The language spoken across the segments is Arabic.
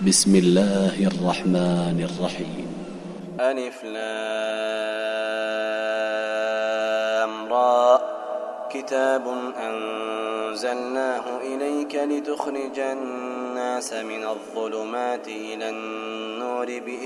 بسم الله الرحمن الرحيم. ألف لام را كتاب أنزلناه إليك لتخرج الناس من الظلمات إلى النور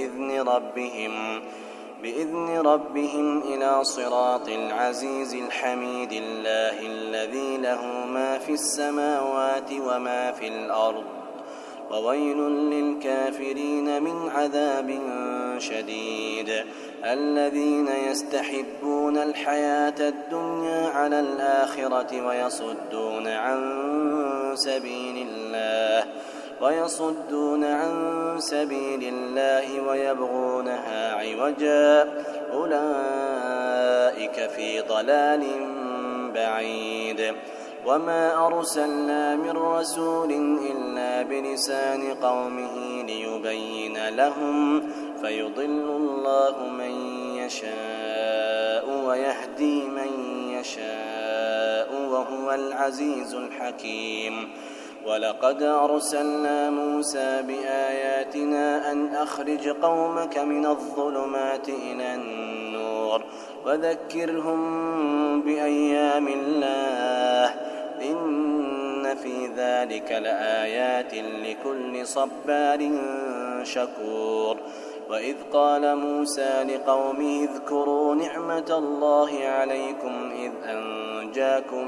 بإذن ربهم إلى صراط العزيز الحميد الله الذي له ما في السماوات وما في الأرض وويل للكافرين من عذاب شديد الذين يستحبون الحياة الدنيا على الآخرة ويصدون عن سبيل الله ويبغونها عوجا أولئك في ضلال بعيد وما أرسلنا من رسول إلا بلسان قومه ليبين لهم فيضل الله من يشاء ويهدي من يشاء وهو العزيز الحكيم. ولقد أرسلنا موسى بآياتنا أن أخرج قومك من الظلمات إلى النور وذكرهم بأيام الله إن في ذلك لآيات لكل صبار شكور. وإذ قال موسى لقومه اذكروا نعمة الله عليكم إذ أنجاكم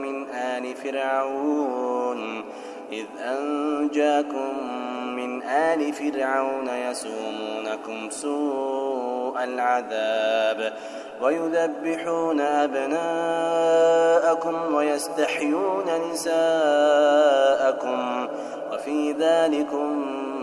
من آل فرعون يسومونكم سوء العذاب ويذبحون أبناءكم ويستحيون نساءكم وفي ذلكم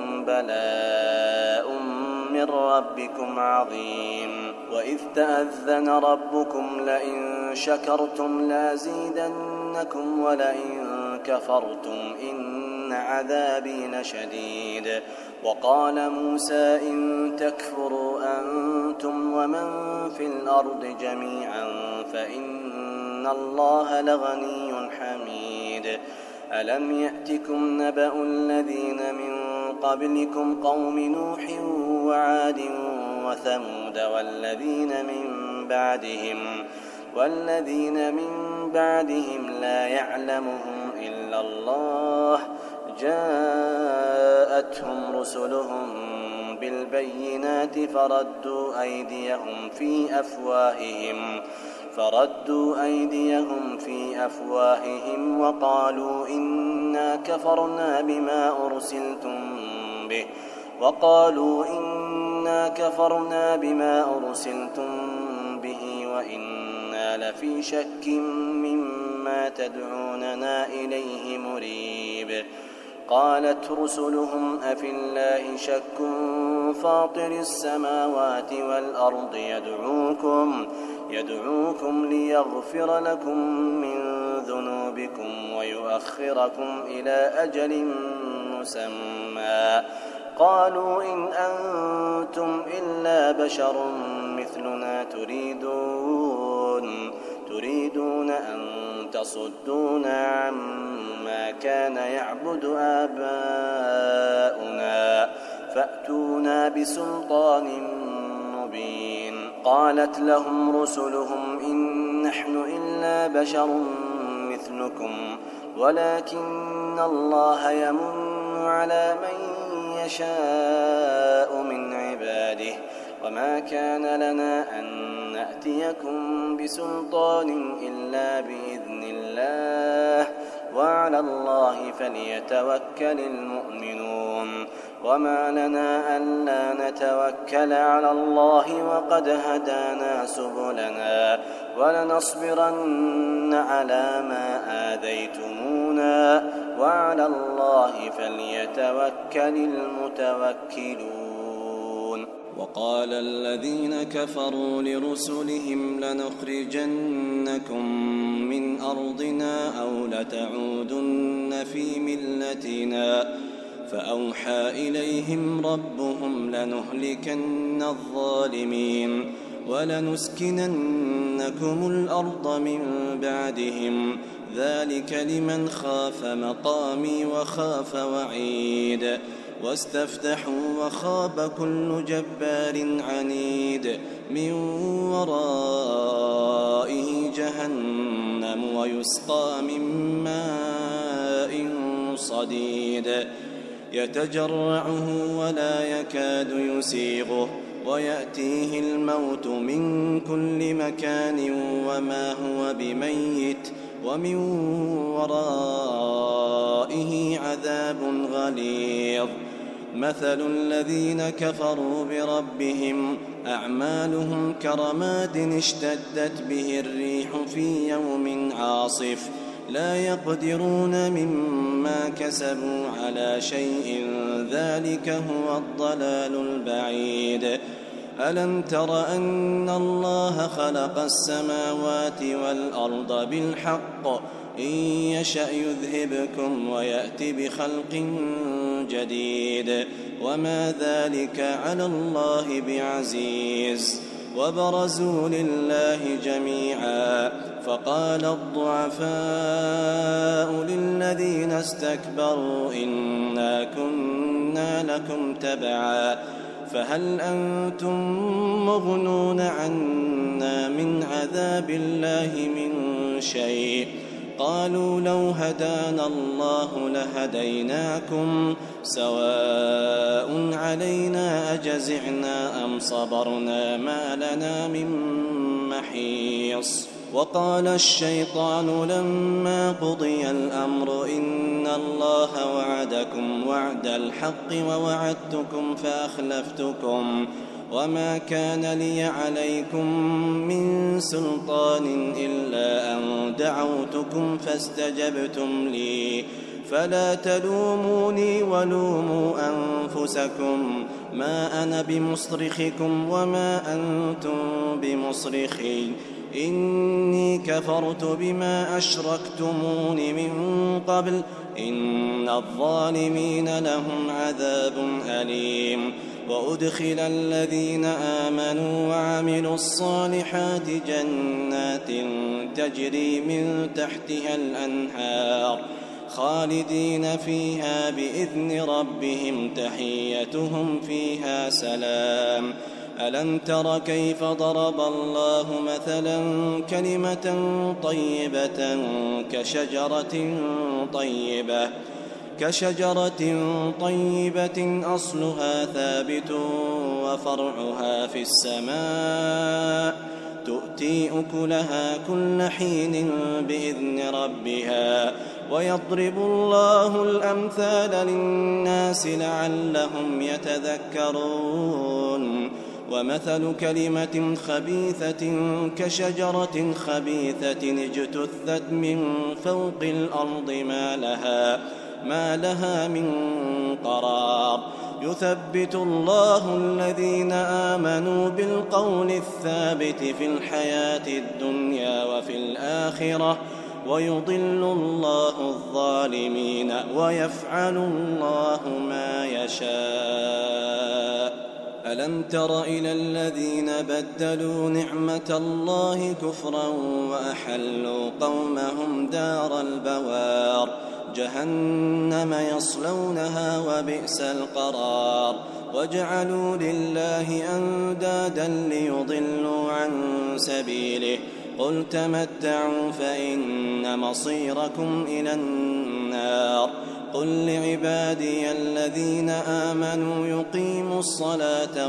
بلاء من ربكم عظيم. وإذ تأذن ربكم لئن شكرتم لازيدنكم ولئن كفرتم إن عذابي لشديد. وقال موسى إن تكفروا أنتم ومن في الأرض جميعا فإن الله لغني حميد. ألم يأتكم نبأ الذين من قبلكم قوم نوح وعاد وثمود والذين من بعدهم لا يعلمهم إلا الله جاءتهم رسلهم بالبينات فردوا أيديهم في أفواههم وقالوا إنا كفرنا بما أرسلتم به وإنا لفي شك مما تدعوننا إليه مريب. قالت رسلهم أفي الله شك فاطر السماوات والأرض يدعوكم ليغفر لكم من ذنوبكم ويؤخركم إلى أجل مسمى قالوا إن أنتم إلا بشر مثلنا تريدون أن تصدونا عما كان يعبد آباؤنا فأتونا بسلطان مبين. قالت لهم رسلهم إن نحن إلا بشر مثلكم ولكن الله يمن على من يشاء من عباده وما كان لنا أن نأتيكم بسلطان إلا بإذن الله وعلى الله فليتوكل المؤمنون. وما لنا ألا نتوكل على الله وقد هدانا سبلنا ولنصبرن على ما آذيتمونا وعلى الله فليتوكل المتوكلون. وقال الذين كفروا لرسلهم لنخرجنكم من أرضنا أو لتعودن في ملتنا فأوحى إليهم ربهم لنهلكن الظالمين ولنسكننكم الأرض من بعدهم ذلك لمن خاف مقامي وخاف وعيد واستفتحوا وخاب كل جبار عنيد من ورائه جهنم ويسقى من ماء صديد يتجرعه ولا يكاد يسيغه ويأتيه الموت من كل مكان وما هو بميت ومن ورائه عذاب غليظ مثل الذين كفروا بربهم أعمالهم كرماد اشتدت به الريح في يوم عاصف لا يقدرون مما كسبوا على شيء ذلك هو الضلال البعيد ألم تر أن الله خلق السماوات والأرض بالحق إن يشأ يذهبكم ويأتي بخلق جديد وما ذلك على الله بعزيز وبرزوا لله جميعا فقال الضعفاء للذين استكبروا إنا كنا لكم تبعا فهل أنتم مغنون عنا من عذاب الله من شيء قالوا لو هدانا الله لهديناكم سواء علينا أجزعنا أم صبرنا ما لنا من محيص وقال الشيطان لما قضي الأمر إن الله وعدكم وعد الحق ووعدتكم فأخلفتكم وما كان لي عليكم من سلطان إلا أن دعوتكم فاستجبتم لي فلا تلوموني ولوموا أنفسكم ما أنا بمصرخكم وما أنتم بمصرخي إني كفرت بما أشركتمون من قبل إن الظالمين لهم عذاب أليم وأدخل الذين آمنوا وعملوا الصالحات جنات تجري من تحتها الأنهار خالدين فيها بإذن ربهم تحيتهم فيها سلام ألم تر كيف ضرب الله مثلا كلمة طيبة كشجرة طيبة أصلها ثابت وفرعها في السماء تؤتي أكلها كل حين بإذن ربها ويضرب الله الأمثال للناس لعلهم يتذكرون ومثل كلمة خبيثة كشجرة خبيثة اجتثت من فوق الأرض ما لها من قرار يثبت الله الذين آمنوا بالقول الثابت في الحياة الدنيا وفي الآخرة ويضل الله الظالمين ويفعل الله ما يشاء ألم تر إلى الذين بدلوا نعمة الله كفرا وأحلوا قومهم دار البوار جهنم يصلونها وبئس القرار وجعلوا لله أندادا ليضلوا عن سبيله قل تمتعوا فإن مصيركم إلى النار قل لعبادي الذين آمنوا يقيموا الصلاة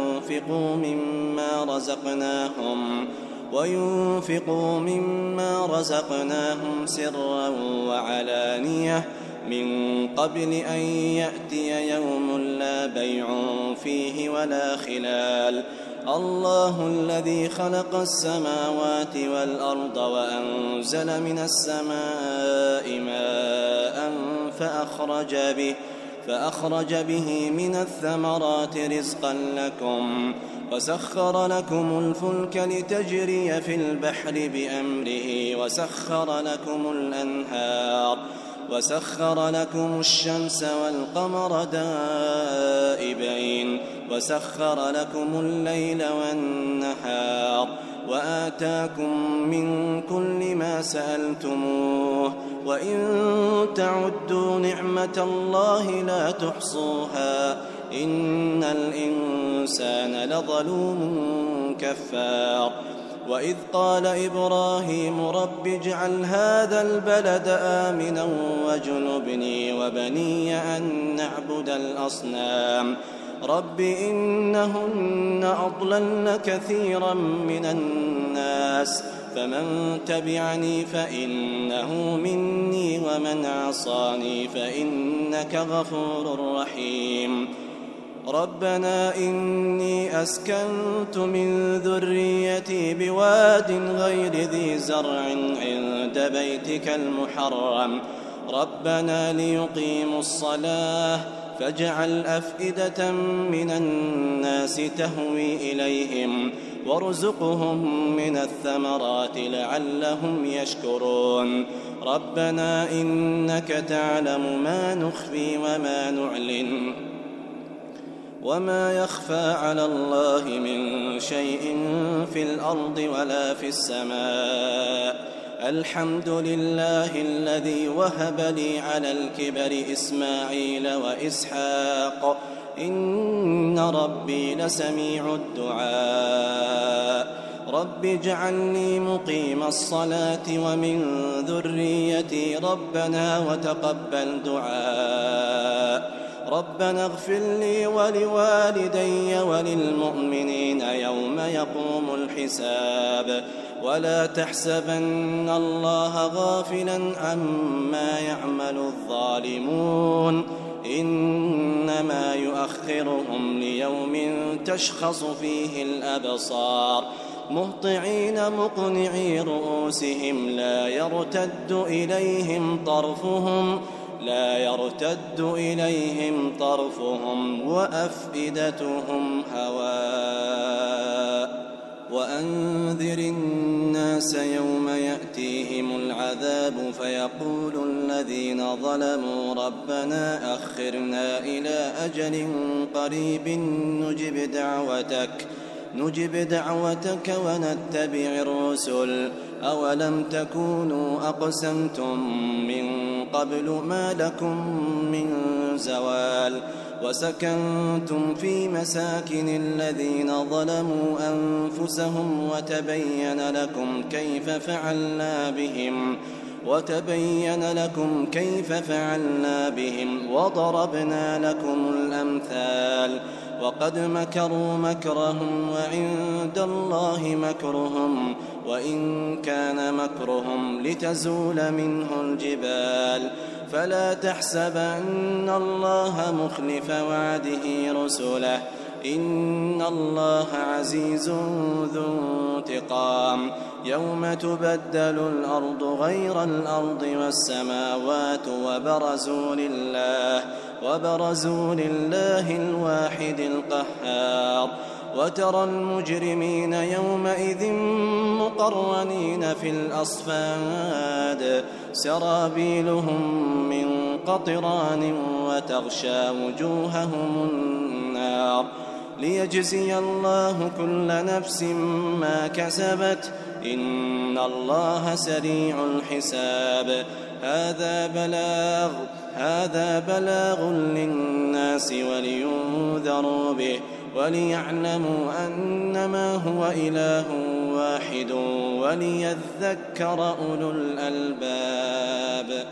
وينفقوا مما رزقناهم سرا وعلانية من قبل أن يأتي يوم لا بيع فيه ولا خلال الله الذي خلق السماوات والأرض وأنزل من السماء ماء فأخرج به من الثمرات رزقا لكم وسخر لكم الفلك لتجري في البحر بأمره وسخر لكم الشمس والقمر دائبين وسخر لكم الليل والنهار وآتاكم من كل ما سألتموه وإن تعدوا نعمة الله لا تحصوها إن الإنسان لظلوم كفار وإذ قال إبراهيم رب اجعل هذا البلد آمنا واجنبني وبني أن نعبد الأصنام رب إنهن أضللن كثيرا من الناس فمن تبعني فإنه مني ومن عصاني فإنك غفور رحيم ربنا إني أسكنت من ذريتي بواد غير ذي زرع عند بيتك المحرم ربنا ليقيموا الصلاة فاجعل أفئدة من الناس تهوي إليهم وارزقهم من الثمرات لعلهم يشكرون ربنا إنك تعلم ما نخفي وما نعلن وما يخفى على الله من شيء في الأرض ولا في السماء الحمد لله الذي وهب لي على الكبر إسماعيل وإسحاق إن ربي لسميع الدعاء رب اجعلني مقيم الصلاة ومن ذريتي ربنا وتقبل دعاء ربنا اغفر لي ولوالدي وللمؤمنين يوم يقوم الحساب ولا تحسبن الله غافلا عما يعمل الظالمون إنما يؤخرهم ليوم تشخص فيه الأبصار مهطعين مقنعي رؤوسهم لا يرتد إليهم طرفهم وأفئدتهم هواء وأنذر الناس يوم يأتيهم العذاب فيقول الذين ظلموا ربنا أخرنا إلى أجل قريب نجب دعوتك ونتبع الرسل أولم تكونوا أقسمتم من قبل ما لكم من زوال وسكنتم في مساكن الذين ظلموا أنفسهم وتبين لكم كيف فعلنا بهم وضربنا لكم الأمثال وقد مكروا مكرهم وعند الله مكرهم وإن كان مكرهم لتزول منه الجبال فلا تحسبن الله مخلف وعده رسله إن الله عزيز ذو انتقام يوم تبدل الأرض غير الأرض والسماوات وبرزوا لله الواحد القهار وترى المجرمين يومئذ مقرنين في الأصفاد سرابيلهم من قطران وتغشى وجوههم النار ليجزي الله كل نفس ما كسبت إن الله سريع الحساب هذا بلاغ للناس ولينذروا به وليعلموا أنما هو إله واحد وليذكر أولو الألباب